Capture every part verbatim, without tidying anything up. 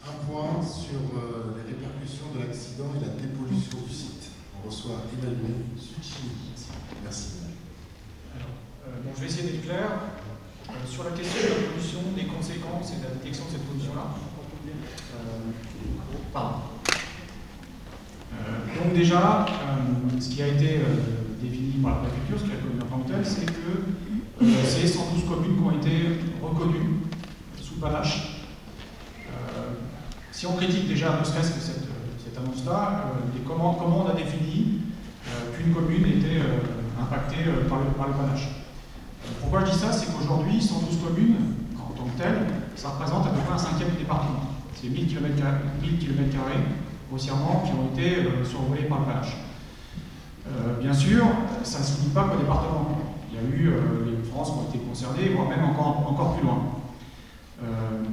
Un point sur euh, les répercussions de l'accident et la dépollution du site. On reçoit Emmanuel Succini. Merci. Alors, euh, bon, je vais essayer d'être clair. Euh, sur la question de la pollution, des conséquences et de la détection de cette pollution-là. Euh, pardon. Euh, donc déjà, euh, ce qui a été euh, défini par la préfecture, ce qui a connu en tant que tel, c'est que euh, c'est cent douze communes qui ont été reconnues sous panache. Si on critique déjà ne serait-ce que cette, cette annonce-là, euh, comment, comment on a défini euh, qu'une commune était euh, impactée euh, par, le, par le panache. Euh, pourquoi je dis ça? C'est qu'aujourd'hui, cent douze communes, en tant que telles, ça représente à peu près un cinquième du département. C'est mille kilomètres carrés, grossièrement, qui ont été euh, survolés par le panache. Euh, bien sûr, ça ne se limite pas qu'au département. Il y a eu, euh, les Hauts-de-France ont été concernés, voire même encore, encore plus loin. Euh,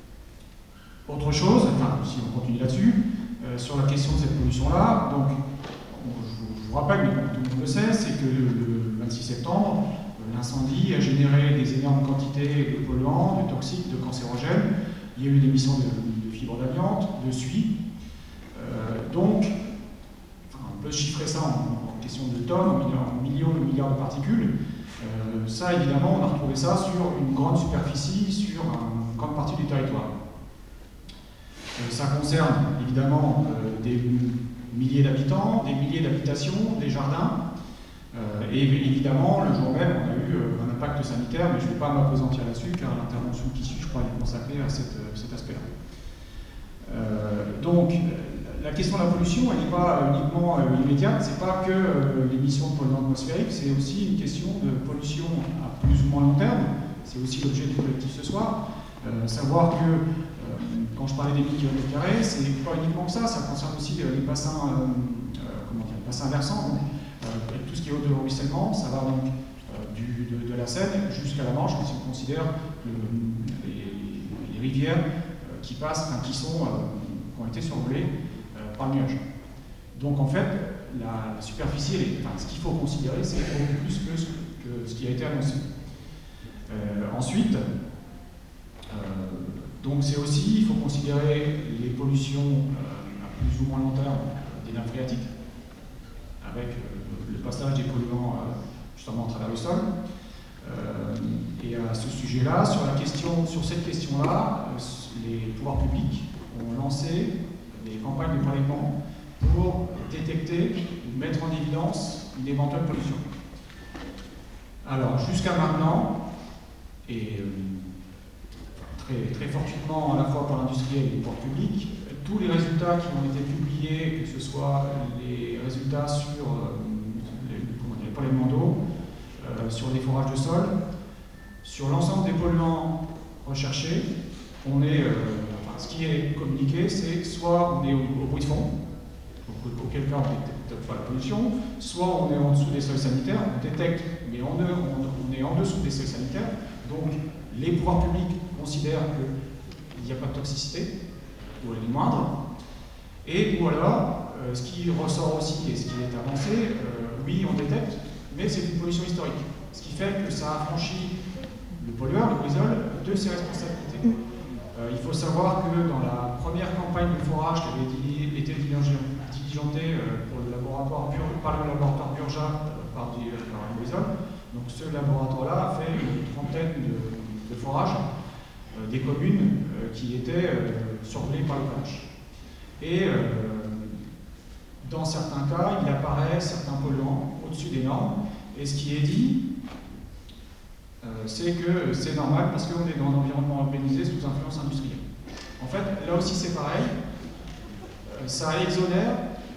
Autre chose, enfin, si on continue là-dessus, euh, sur la question de cette pollution-là, donc, on, je, je vous rappelle, mais tout le monde le sait, c'est que le vingt-six septembre, euh, l'incendie a généré des énormes quantités de polluants, de toxiques, de cancérogènes. Il y a eu l'émission de, de fibres d'amiante, de suie. Euh, donc, enfin, on peut chiffrer ça en, en question de tonnes, en millions, en millions de milliards de particules. Euh, ça, évidemment, on a retrouvé ça sur une grande superficie, sur une grande partie du territoire. Ça concerne évidemment euh, des milliers d'habitants, des milliers d'habitations, des jardins. Euh, et évidemment, le jour même, on a eu euh, un impact sanitaire, mais je ne vais pas m'appesantir là-dessus, car l'intervention qui suit, je crois, est consacrée à cette, cet aspect-là. Euh, donc, la question de la pollution, elle n'est pas uniquement euh, immédiate, ce n'est pas que euh, l'émission de polluants atmosphériques, c'est aussi une question de pollution à plus ou moins long terme. C'est aussi l'objet du collectif ce soir. Euh, savoir que quand je parlais des mille kilomètres carrés, c'est pas uniquement ça, ça concerne aussi les bassins, euh, comment dire, les bassins versants, donc, euh, tout ce qui est eau de ruissellement, ça va donc euh, du, de, de la Seine jusqu'à la Manche, si on considère le, les, les rivières euh, qui passent, enfin, qui sont, euh, qui ont été survolées euh, par le nuage. Donc en fait, la, la superficie, elle est, enfin, ce qu'il faut considérer, c'est beaucoup plus que ce, que ce qui a été annoncé. Euh, ensuite, euh, donc c'est aussi, il faut considérer les pollutions euh, à plus ou moins long terme euh, des nappes phréatiques, avec euh, le passage des polluants euh, justement à travers le sol. Euh, et à ce sujet-là, sur, la question, sur cette question-là, euh, les pouvoirs publics ont lancé des campagnes de prélèvement pour détecter ou mettre en évidence une éventuelle pollution. Alors jusqu'à maintenant, et euh, Très, très fortuitement, à la fois par l'industriel et les pouvoirs publics, tous les résultats qui ont été publiés, que ce soit les résultats sur euh, les, les prélèvements d'eau, euh, sur les forages de sol, sur l'ensemble des polluants recherchés, on est, euh, enfin, ce qui est communiqué, c'est soit on est au, au bruit de fond, auquel cas on ne détecte pas la pollution, soit on est en dessous des seuils sanitaires, on détecte, mais on, on, on est en dessous des seuils sanitaires, donc les pouvoirs publics considèrent qu'il n'y a pas de toxicité, ou elle est moindre, et ou alors, euh, ce qui ressort aussi et ce qui est avancé, euh, oui, on détecte, mais c'est une pollution historique. Ce qui fait que ça a franchi le pollueur, le brisol, de ses responsabilités. Euh, il faut savoir que dans la première campagne de forage qui avait été diligentée euh, pour le laboratoire Bur par le laboratoire Burja, euh, par, du, euh, par le brisol, donc ce laboratoire-là a fait une trentaine de, de forages euh, des communes euh, qui étaient euh, survolées par le panache. Et euh, dans certains cas, il apparaît certains polluants au-dessus des normes, et ce qui est dit, euh, c'est que c'est normal parce qu'on est dans un environnement urbanisé sous influence industrielle. En fait, là aussi c'est pareil, euh, ça exonère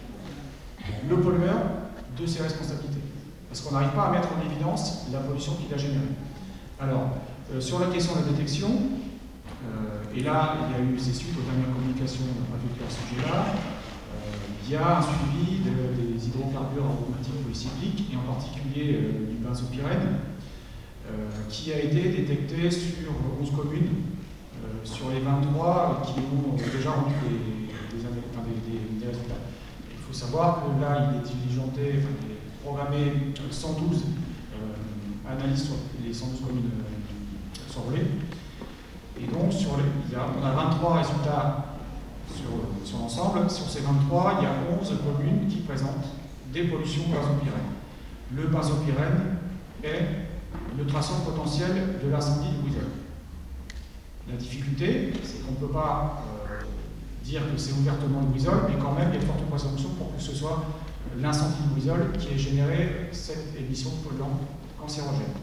le pollueur de ses responsabilités, parce qu'on n'arrive pas à mettre en évidence la pollution qu'il a générée. Alors, euh, sur la question de la détection, euh, et là, il y a eu, c'est suite aux dernières communications de la préfecture à ce sujet-là, euh, il y a un suivi de, des hydrocarbures aromatiques polycycliques, et en particulier euh, du benzopyrène, euh, qui a été détecté sur onze communes, euh, sur les vingt-trois qui ont déjà rendu des, des, enfin, des, des, des résultats. Il faut savoir que là, il est diligenté, enfin, il est programmé cent douze euh, analyses sur les cent douze communes euh, survolées. Et donc, sur les, il y a, on a vingt-trois résultats sur, sur l'ensemble. Sur ces vingt-trois, il y a onze communes qui présentent des pollutions benzopyrène. Le benzopyrène est le traçant potentiel de l'incendie du Bouissole. La difficulté, c'est qu'on ne peut pas euh, dire que c'est ouvertement le Bouissole, mais quand même, il y a de fortes présomptions pour que ce soit l'incendie du Bouissole qui ait généré cette émission de polluants cancérogènes.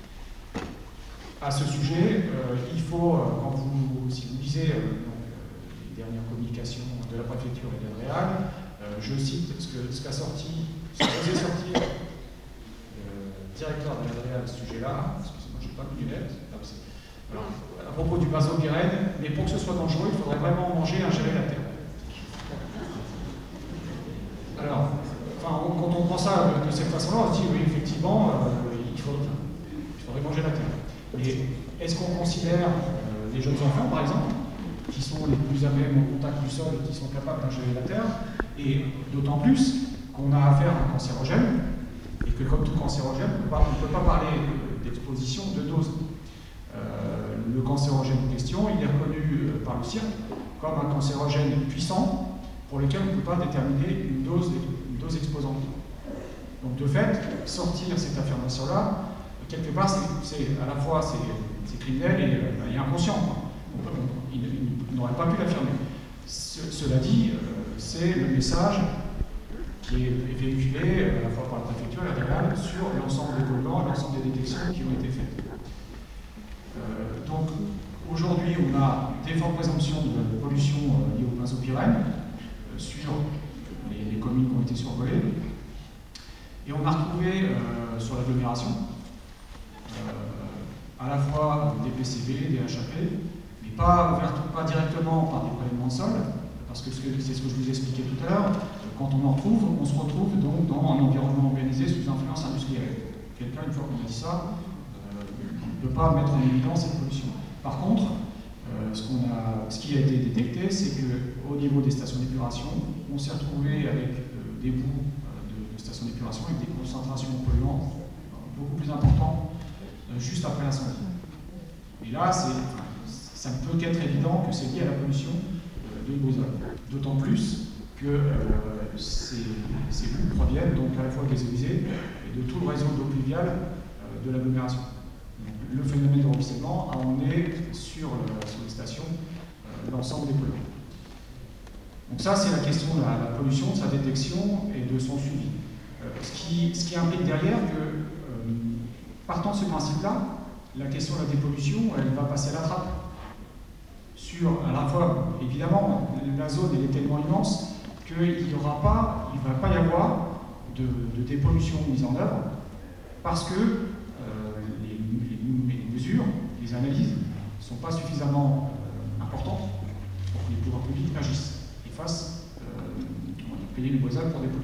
À ce sujet, euh, il faut, euh, quand vous, si vous lisez euh, donc, euh, les dernières communications de la préfecture et de l'Adréal, euh, je cite ce qu'a ce qu'a sorti, ce que faisait sortir le directeur de l'Adréal à ce sujet-là. Excusez-moi, je n'ai pas mis lunettes. Alors, à propos du benzopyrène, mais pour que ce soit dangereux, il faudrait vraiment manger et ingérer la terre. Alors, enfin, quand on prend ça de cette façon-là, on se dit oui, effectivement, euh, il, faut, il faudrait manger la terre. Mais est-ce qu'on considère euh, les jeunes enfants, par exemple, qui sont les plus à même au contact du sol et qui sont capables d'ingérer la terre, et d'autant plus qu'on a affaire à un cancérogène, et que comme tout cancérogène, on ne peut pas parler d'exposition de dose. Euh, le cancérogène en question, il est reconnu euh, par le C I R C comme un cancérogène puissant pour lequel on ne peut pas déterminer une dose, une dose exposante. Donc de fait, sortir cette affirmation-là, quelque part, c'est à la fois c'est criminel et, euh, et inconscient. On peut, on, il, il n'aurait pas pu l'affirmer. Ce, cela dit, euh, c'est le message qui est véhiculé à la fois par la préfecture et la Adréal sur l'ensemble des polluants, l'ensemble des détections qui ont été faites. Euh, donc aujourd'hui, on a des fortes présomptions de pollution euh, liées au benzopyrène euh, sur les, les communes qui ont été survolées. Et on a retrouvé euh, sur l'agglomération euh, à la fois des P C B, des H A P, mais pas, pas directement par des prélèvements de sol, parce que c'est ce que je vous expliquais tout à l'heure. Quand on en retrouve, on se retrouve donc dans un environnement organisé sous influence industrielle. Quelqu'un, une fois qu'on a dit ça, ne peut pas mettre en évidence cette pollution. Par contre, euh, ce, qu'on a, ce qui a été détecté, c'est qu'au niveau des stations d'épuration, on s'est retrouvé avec euh, des bouts euh, de, de stations d'épuration avec des concentrations de polluants euh, beaucoup plus importantes euh, juste après l'incendie. Et là, ça ne peut qu'être évident que c'est lié à la pollution euh, de Bouissole. D'autant plus que euh, ces, ces bouts proviennent donc à la fois des eaux usées et de tout le réseau d'eau pluviale euh, de l'agglomération. Le phénomène de ruissellement a emmené sur, euh, sur les stations euh, l'ensemble des polluants. Donc ça, c'est la question de la, la pollution, de sa détection et de son suivi. Euh, ce, qui, ce qui implique derrière que, euh, partant de ce principe-là, la question de la dépollution, elle va passer à la trappe. Sur, à la fois, évidemment, la zone elle est tellement immense qu'il n'y aura pas, il ne va pas y avoir de, de dépollution mise en œuvre parce que les analyses ne sont pas suffisamment euh, importantes pour que les pouvoirs publics agissent et fassent euh, payer les voisins pour dépolluer.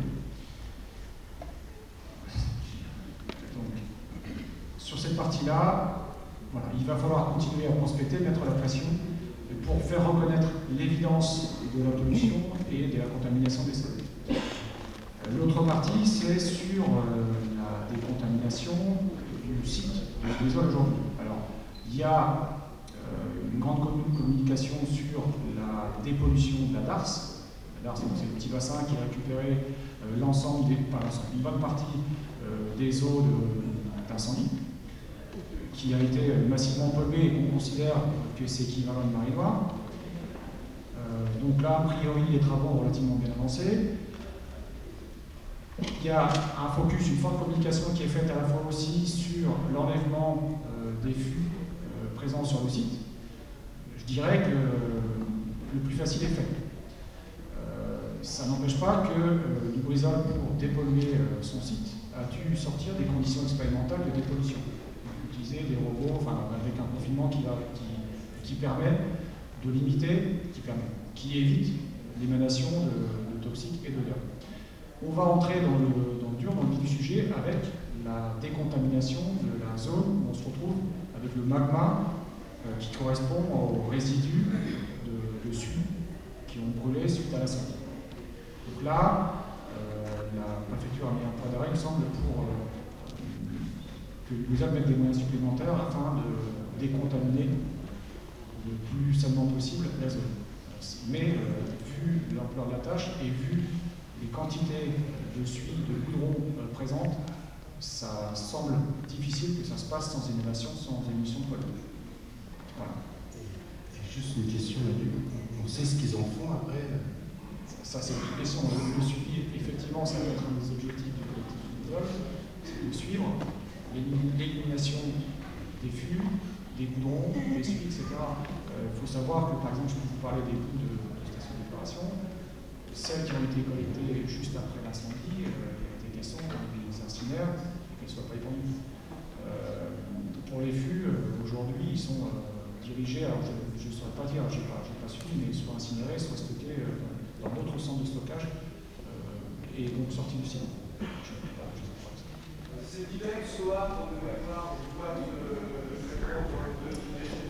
Donc, sur cette partie-là, voilà, il va falloir continuer à prospecter, mettre la pression pour faire reconnaître l'évidence de la pollution et de la contamination des sols. Euh, L'autre partie, c'est sur euh, la décontamination du site de Bouissole aujourd'hui. Il y a euh, une grande communication sur la dépollution de la Darse. La Darse, c'est le petit bassin qui a récupéré euh, l'ensemble, des, enfin, une bonne partie euh, des eaux d'incendie, de, qui a été massivement polluée et qu'on considère que c'est équivalent de marée noire. Euh, donc là, a priori, les travaux ont relativement bien avancé. Il y a un focus, une forte communication qui est faite à la fois aussi sur l'enlèvement euh, des fûts présent sur le site. Je dirais que le plus facile est fait. Euh, ça n'empêche pas que euh, le Bouissole, pour dépolluer euh, son site, a dû sortir des conditions expérimentales de dépollution. Donc, utiliser des robots, enfin, avec un confinement qui, va, qui, qui permet de limiter, qui, permet, qui évite l'émanation de, de toxiques et d'odeurs. On va entrer dans le, dans le dur, dans le vif du sujet, avec la décontamination de la zone où on se retrouve avec le magma euh, qui correspond aux résidus de, de suie qui ont brûlé suite à l'incendie. Donc là, euh, la préfecture a mis un point d'arrêt, il me semble, pour euh, que Bouissole mette des moyens supplémentaires afin de décontaminer le plus sainement possible la zone. mais euh, vu l'ampleur de la tâche et vu les quantités de suie, de goudron euh, présentes, ça semble difficile que ça se passe sans inhalation, sans émission de pollution. Voilà. Et juste une question, on sait ce qu'ils en font après? Ça, c'est une question. Le suivi, effectivement, ça va être un des objectifs du collectif Idole, c'est de suivre l'élimination des fûts, des goudrons, des suies, et cetera. Il euh, faut savoir que, par exemple, je peux vous parler des bouts de, de station d'épuration. Celles qui ont été collectées juste après l'incendie, euh, il y a été question qu'on les incinère, qu'elles ne soient pas épandues. Euh, pour les fûts, euh, aujourd'hui, ils sont euh, dirigés, alors je ne saurais pas dire, je n'ai pas, pas suivi, mais soit incinérés, soit stockés euh, dans d'autres centres de stockage euh, et donc sortis du site. C'est divers, soit pour le mémoire, soit de